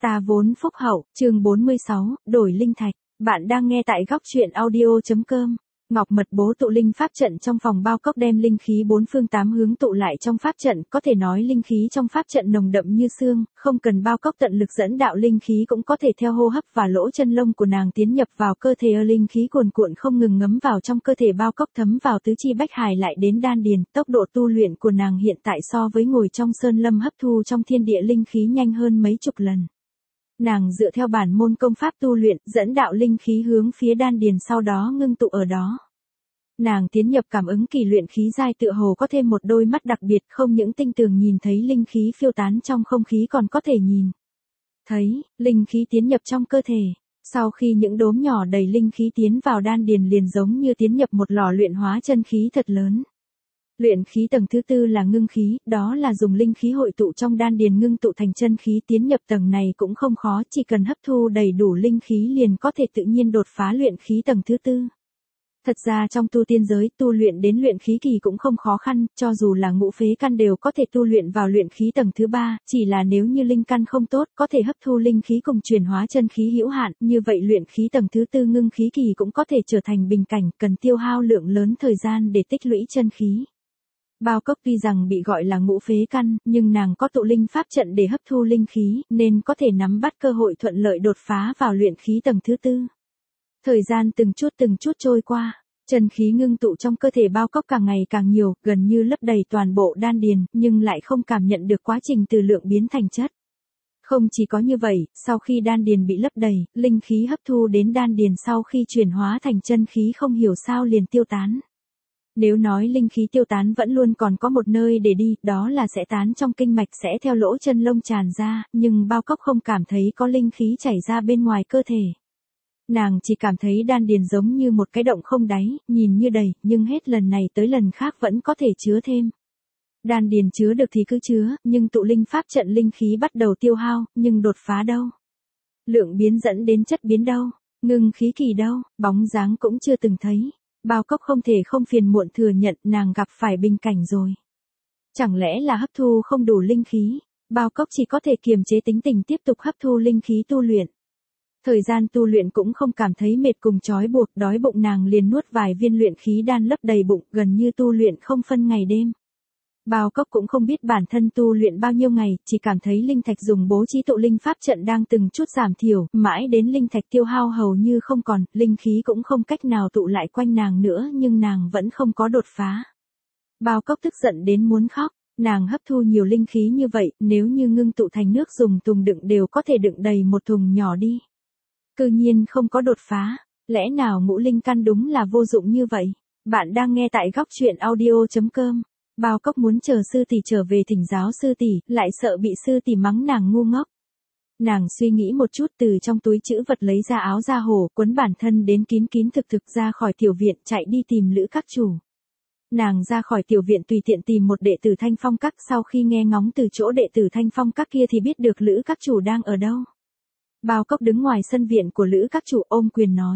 Ta vốn phúc hậu, chương 46, đổi linh thạch. Bạn đang nghe tại góc truyện audio.com. Ngọc mật bố tụ linh pháp trận trong phòng bao cốc đem linh khí bốn phương tám hướng tụ lại trong pháp trận, có thể nói linh khí trong pháp trận nồng đậm như xương, không cần bao cốc tận lực dẫn đạo linh khí cũng có thể theo hô hấp và lỗ chân lông của nàng tiến nhập vào cơ thể. Linh khí cuồn cuộn không ngừng ngấm vào trong cơ thể bao cốc thấm vào tứ chi bách hải lại đến đan điền, tốc độ tu luyện của nàng hiện tại so với ngồi trong sơn lâm hấp thu trong thiên địa linh khí nhanh hơn mấy chục lần. Nàng dựa theo bản môn công pháp tu luyện, dẫn đạo linh khí hướng phía đan điền sau đó ngưng tụ ở đó. Nàng tiến nhập cảm ứng kỳ luyện khí giai tựa hồ có thêm một đôi mắt đặc biệt, không những tinh tường nhìn thấy linh khí phiêu tán trong không khí còn có thể nhìn thấy linh khí tiến nhập trong cơ thể. Sau khi những đốm nhỏ đầy linh khí tiến vào đan điền liền giống như tiến nhập một lò luyện hóa chân khí thật lớn. Luyện khí tầng thứ tư là ngưng khí, đó là dùng linh khí hội tụ trong đan điền ngưng tụ thành chân khí. Tiến nhập tầng này cũng không khó, chỉ cần hấp thu đầy đủ linh khí liền có thể tự nhiên đột phá luyện khí tầng thứ tư. Thật ra trong tu tiên giới, tu luyện đến luyện khí kỳ cũng không khó khăn, cho dù là ngũ phế căn đều có thể tu luyện vào luyện khí tầng thứ ba, chỉ là nếu như linh căn không tốt, có thể hấp thu linh khí cùng chuyển hóa chân khí hữu hạn, như vậy luyện khí tầng thứ tư ngưng khí kỳ cũng có thể trở thành bình cảnh, cần tiêu hao lượng lớn thời gian để tích lũy chân khí. Bao cốc tuy rằng bị gọi là ngũ phế căn, nhưng nàng có tụ linh pháp trận để hấp thu linh khí, nên có thể nắm bắt cơ hội thuận lợi đột phá vào luyện khí tầng thứ tư. Thời gian từng chút trôi qua, chân khí ngưng tụ trong cơ thể bao cốc càng ngày càng nhiều, gần như lấp đầy toàn bộ đan điền, nhưng lại không cảm nhận được quá trình từ lượng biến thành chất. Không chỉ có như vậy, sau khi đan điền bị lấp đầy, linh khí hấp thu đến đan điền sau khi chuyển hóa thành chân khí không hiểu sao liền tiêu tán. Nếu nói linh khí tiêu tán vẫn luôn còn có một nơi để đi, đó là sẽ tán trong kinh mạch sẽ theo lỗ chân lông tràn ra, nhưng bao cốc không cảm thấy có linh khí chảy ra bên ngoài cơ thể. Nàng chỉ cảm thấy đan điền giống như một cái động không đáy, nhìn như đầy, nhưng hết lần này tới lần khác vẫn có thể chứa thêm. Đan điền chứa được thì cứ chứa, nhưng tụ linh pháp trận linh khí bắt đầu tiêu hao, nhưng đột phá đâu? Lượng biến dẫn đến chất biến đâu? Ngưng khí kỳ đâu? Bóng dáng cũng chưa từng thấy. Bao cốc không thể không phiền muộn thừa nhận nàng gặp phải bình cảnh rồi. Chẳng lẽ là hấp thu không đủ linh khí? Bao cốc chỉ có thể kiềm chế tính tình tiếp tục hấp thu linh khí tu luyện. Thời gian tu luyện cũng không cảm thấy mệt cùng trói buộc, đói bụng nàng liền nuốt vài viên luyện khí đan lấp đầy bụng, gần như tu luyện không phân ngày đêm. Bao cốc cũng không biết bản thân tu luyện bao nhiêu ngày, chỉ cảm thấy linh thạch dùng bố trí tụ linh pháp trận đang từng chút giảm thiểu, mãi đến linh thạch tiêu hao hầu như không còn, linh khí cũng không cách nào tụ lại quanh nàng nữa, nhưng nàng vẫn không có đột phá. Bao cốc tức giận đến muốn khóc, nàng hấp thu nhiều linh khí như vậy, nếu như ngưng tụ thành nước dùng thùng đựng đều có thể đựng đầy một thùng nhỏ đi. Cư nhiên không có đột phá, lẽ nào ngũ linh căn đúng là vô dụng như vậy? Bạn đang nghe tại góc truyện audio.com. Bao cốc muốn chờ sư tỷ trở về thỉnh giáo sư tỷ, lại sợ bị sư tỷ mắng nàng ngu ngốc. Nàng suy nghĩ một chút, từ trong túi trữ vật lấy ra áo da hổ, quấn bản thân đến kín thực ra khỏi tiểu viện, chạy đi tìm Lữ các chủ. Nàng ra khỏi tiểu viện tùy tiện tìm một đệ tử Thanh Phong các, sau khi nghe ngóng từ chỗ đệ tử Thanh Phong các kia thì biết được Lữ các chủ đang ở đâu. Bao cốc đứng ngoài sân viện của Lữ các chủ ôm quyền nói.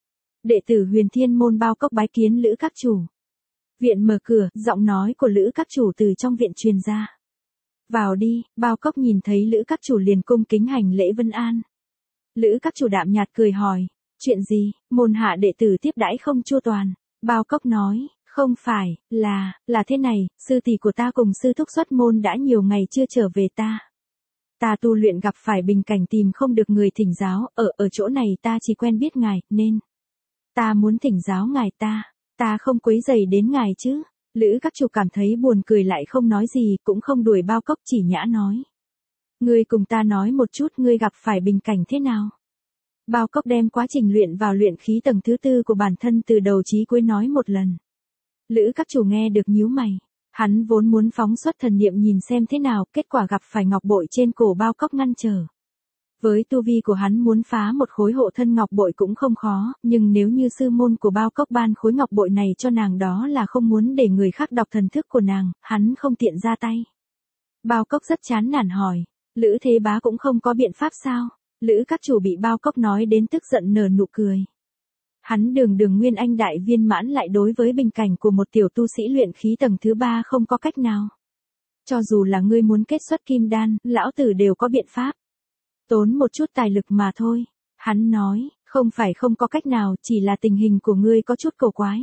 Đệ tử Huyền Thiên môn Bao cốc bái kiến Lữ các chủ. Viện mở cửa, giọng nói của Lữ các chủ từ trong viện truyền ra. Vào đi, Bao cốc nhìn thấy Lữ các chủ liền cung kính hành lễ vân an. Lữ các chủ đạm nhạt cười hỏi, chuyện gì, môn hạ đệ tử tiếp đãi không chu toàn. Bao cốc nói, không phải, là thế này, sư tỷ của ta cùng sư thúc xuất môn đã nhiều ngày chưa trở về ta. Ta tu luyện gặp phải bình cảnh tìm không được người thỉnh giáo, ở chỗ này ta chỉ quen biết ngài, nên ta muốn thỉnh giáo ngài ta không quấy rầy đến ngài chứ. Lữ các chủ cảm thấy buồn cười lại không nói gì, cũng không đuổi Bao cốc, chỉ nhã nói. Ngươi cùng ta nói một chút ngươi gặp phải bình cảnh thế nào. Bao cốc đem quá trình luyện vào luyện khí tầng thứ tư của bản thân từ đầu chí cuối nói một lần. Lữ các chủ nghe được nhíu mày. Hắn vốn muốn phóng xuất thần niệm nhìn xem thế nào, kết quả gặp phải ngọc bội trên cổ Bao cốc ngăn trở. Với tu vi của hắn muốn phá một khối hộ thân ngọc bội cũng không khó, nhưng nếu như sư môn của Bao cốc ban khối ngọc bội này cho nàng đó là không muốn để người khác đọc thần thức của nàng, hắn không tiện ra tay. Bao cốc rất chán nản hỏi, Lữ thế bá cũng không có biện pháp sao? Lữ các chủ bị Bao cốc nói đến tức giận nở nụ cười. Hắn đường nguyên anh đại viên mãn lại đối với bình cảnh của một tiểu tu sĩ luyện khí tầng thứ ba không có cách nào. Cho dù là ngươi muốn kết xuất kim đan, lão tử đều có biện pháp. Tốn một chút tài lực mà thôi. Hắn nói, không phải không có cách nào, chỉ là tình hình của ngươi có chút cầu quái.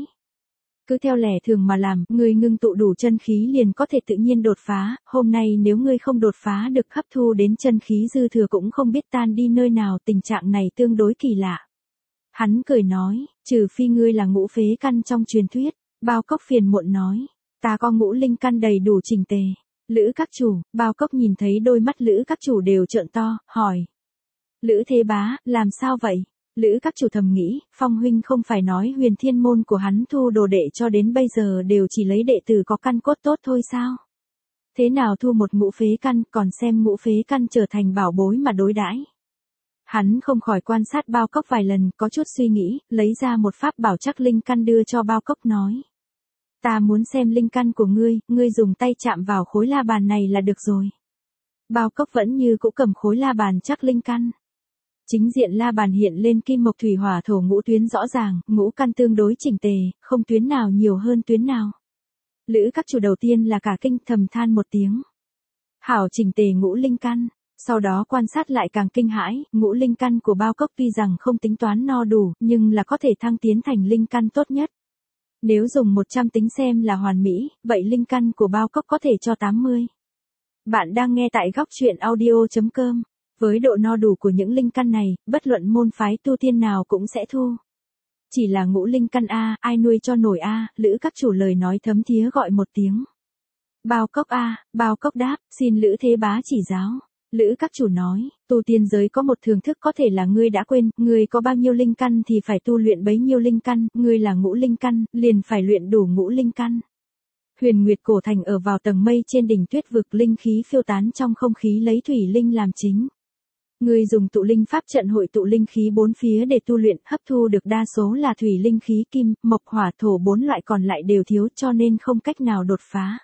Cứ theo lẽ thường mà làm, ngươi ngưng tụ đủ chân khí liền có thể tự nhiên đột phá, hôm nay nếu ngươi không đột phá được hấp thu đến chân khí dư thừa cũng không biết tan đi nơi nào, tình trạng này tương đối kỳ lạ. Hắn cười nói, trừ phi ngươi là ngũ phế căn trong truyền thuyết, Bao Cốc phiền muộn nói, ta có ngũ linh căn đầy đủ chỉnh tề. Lữ các chủ, Bao Cốc nhìn thấy đôi mắt Lữ các chủ đều trợn to, hỏi. Lữ Thế Bá, làm sao vậy? Lữ các chủ thầm nghĩ, Phong huynh không phải nói Huyền Thiên môn của hắn thu đồ đệ cho đến bây giờ đều chỉ lấy đệ tử có căn cốt tốt thôi sao? Thế nào thu một ngũ phế căn, còn xem ngũ phế căn trở thành bảo bối mà đối đãi. Hắn không khỏi quan sát Bao Cốc vài lần, có chút suy nghĩ, lấy ra một pháp bảo chắc linh căn đưa cho Bao Cốc nói. Ta muốn xem linh căn của ngươi dùng tay chạm vào khối la bàn này là được rồi. Bao Cốc vẫn như cũ cầm khối la bàn chắc linh căn. Chính diện la bàn hiện lên kim mộc thủy hỏa thổ ngũ tuyến rõ ràng, ngũ căn tương đối chỉnh tề, không tuyến nào nhiều hơn tuyến nào. Lữ các chủ đầu tiên là cả kinh, thầm than một tiếng. Hảo chỉnh tề ngũ linh căn, sau đó quan sát lại càng kinh hãi, ngũ linh căn của Bao Cốc tuy rằng không tính toán no đủ, nhưng là có thể thăng tiến thành linh căn tốt nhất. Nếu dùng 100 tính xem là hoàn mỹ, vậy linh căn của Bao Cốc có thể cho 80. Bạn đang nghe tại góc truyện audio.com. Với độ no đủ của những linh căn này, bất luận môn phái tu tiên nào cũng sẽ thu. Chỉ là ngũ linh căn A, ai nuôi cho nổi A, Lữ các chủ lời nói thấm thía gọi một tiếng. Bao Cốc A, Bao Cốc đáp, xin Lữ Thế Bá chỉ giáo. Lữ các chủ nói, tu tiên giới có một thường thức có thể là ngươi đã quên, ngươi có bao nhiêu linh căn thì phải tu luyện bấy nhiêu linh căn, ngươi là ngũ linh căn, liền phải luyện đủ ngũ linh căn. Huyền Nguyệt Cổ Thành ở vào tầng mây trên đỉnh tuyết vực, linh khí phiêu tán trong không khí lấy thủy linh làm chính. Ngươi dùng tụ linh pháp trận hội tụ linh khí bốn phía để tu luyện, hấp thu được đa số là thủy linh khí kim, mộc hỏa thổ bốn loại còn lại đều thiếu cho nên không cách nào đột phá.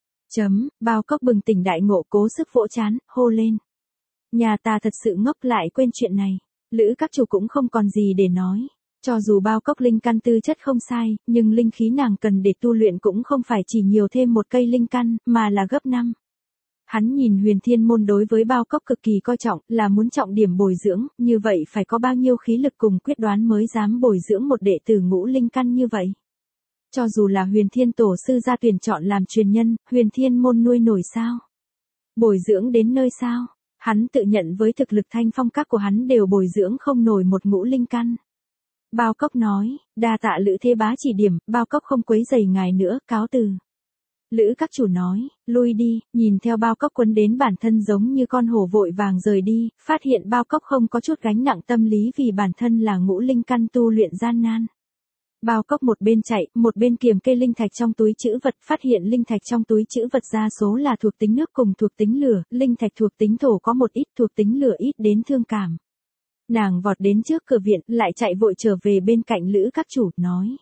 Bao Cốc bừng tỉnh đại ngộ cố sức vỗ chán, hô lên. Nhà ta thật sự ngốc lại quên chuyện này. Lữ các chủ cũng không còn gì để nói. Cho dù Bao Cốc linh căn tư chất không sai, nhưng linh khí nàng cần để tu luyện cũng không phải chỉ nhiều thêm một cây linh căn, mà là gấp 5. Hắn nhìn Huyền Thiên môn đối với Bao Cốc cực kỳ coi trọng, là muốn trọng điểm bồi dưỡng, như vậy phải có bao nhiêu khí lực cùng quyết đoán mới dám bồi dưỡng một đệ tử ngũ linh căn như vậy. Cho dù là Huyền Thiên tổ sư ra tuyển chọn làm truyền nhân, Huyền Thiên môn nuôi nổi sao? Bồi dưỡng đến nơi sao? Hắn tự nhận với thực lực thanh phong các của hắn đều bồi dưỡng không nổi một ngũ linh căn. Bao Cốc nói, đa tạ Lữ Thế Bá chỉ điểm, Bao Cốc không quấy rầy ngài nữa, cáo từ. Lữ các chủ nói, lui đi, nhìn theo Bao Cốc quấn đến bản thân giống như con hổ vội vàng rời đi, phát hiện Bao Cốc không có chút gánh nặng tâm lý vì bản thân là ngũ linh căn tu luyện gian nan. Bao Cốc một bên chạy, một bên kiềm cây linh thạch trong túi trữ vật, phát hiện linh thạch trong túi trữ vật đa số là thuộc tính nước cùng thuộc tính lửa, linh thạch thuộc tính thổ có một ít, thuộc tính lửa ít đến thương cảm. Nàng vọt đến trước cửa viện, lại chạy vội trở về bên cạnh Lữ các chủ, nói.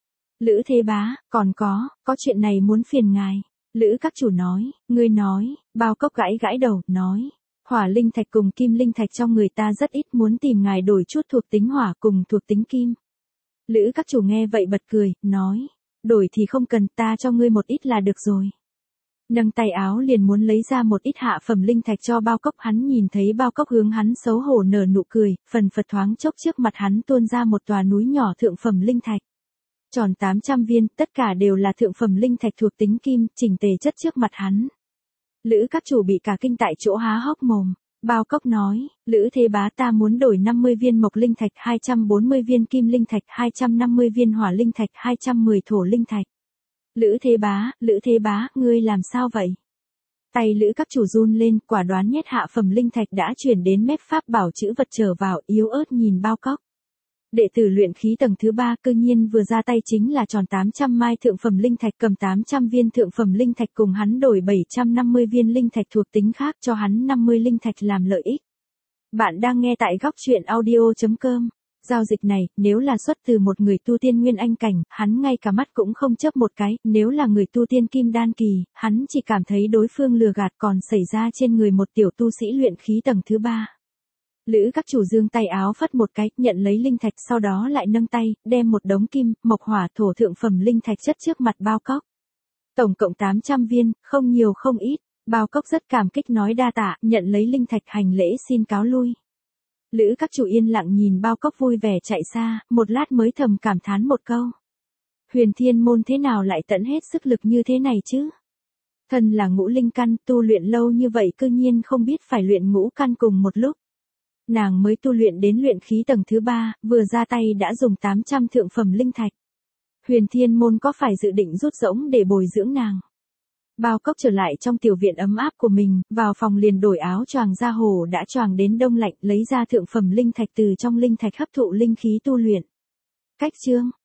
Lữ Thế Bá, còn có chuyện này muốn phiền ngài. Lữ các chủ nói, ngươi nói, Bao Cốc gãi gãi đầu, nói. Hỏa linh thạch cùng kim linh thạch trong người ta rất ít, muốn tìm ngài đổi chút thuộc tính hỏa cùng thuộc tính kim. Lữ các chủ nghe vậy bật cười, nói. Đổi thì không cần, ta cho ngươi một ít là được rồi. Nâng tay áo liền muốn lấy ra một ít hạ phẩm linh thạch cho Bao Cốc, hắn nhìn thấy Bao Cốc hướng hắn xấu hổ nở nụ cười, phần phật thoáng chốc trước mặt hắn tuôn ra một tòa núi nhỏ thượng phẩm linh thạch. Tròn 800 viên, tất cả đều là thượng phẩm linh thạch thuộc tính kim, chỉnh tề chất trước mặt hắn. Lữ các chủ bị cả kinh tại chỗ há hốc mồm. Bao Cốc nói, Lữ Thế Bá, ta muốn đổi 50 viên mộc linh thạch, 240 viên kim linh thạch, 250 viên hỏa linh thạch, 210 thổ linh thạch. Lữ Thế Bá, ngươi làm sao vậy? Tay Lữ các chủ run lên, quả đoán nhét hạ phẩm linh thạch đã chuyển đến mép pháp bảo chữ vật trở vào, yếu ớt nhìn Bao Cốc. Đệ tử luyện khí tầng thứ 3 cư nhiên vừa ra tay chính là tròn 800 mai thượng phẩm linh thạch, cầm 800 viên thượng phẩm linh thạch cùng hắn đổi 750 viên linh thạch thuộc tính khác cho hắn 50 linh thạch làm lợi ích. Bạn đang nghe tại góc truyện audio.com. Giao dịch này, nếu là xuất từ một người tu tiên nguyên anh cảnh, hắn ngay cả mắt cũng không chớp một cái, nếu là người tu tiên kim đan kỳ, hắn chỉ cảm thấy đối phương lừa gạt, còn xảy ra trên người một tiểu tu sĩ luyện khí tầng thứ 3. Lữ các chủ giương tay áo phất một cái, nhận lấy linh thạch, sau đó lại nâng tay, đem một đống kim, mộc hỏa thổ thượng phẩm linh thạch chất trước mặt Bao Cốc. Tổng cộng 800 viên, không nhiều không ít. Bao Cốc rất cảm kích nói đa tạ, nhận lấy linh thạch hành lễ xin cáo lui. Lữ các chủ yên lặng nhìn bao cốc vui vẻ chạy xa, một lát mới thầm cảm thán một câu. Huyền Thiên Môn thế nào lại tận hết sức lực như thế này chứ? Thân là ngũ linh căn, tu luyện lâu như vậy cư nhiên không biết phải luyện ngũ căn cùng một lúc. Nàng mới tu luyện đến luyện khí tầng thứ 3, vừa ra tay đã dùng 800 thượng phẩm linh thạch. Huyền Thiên Môn có phải dự định rút rỗng để bồi dưỡng nàng? Bao cốc trở lại trong tiểu viện ấm áp của mình, vào phòng liền đổi áo choàng ra hồ đã choàng đến đông lạnh, lấy ra thượng phẩm linh thạch từ trong linh thạch hấp thụ linh khí tu luyện. Cách chương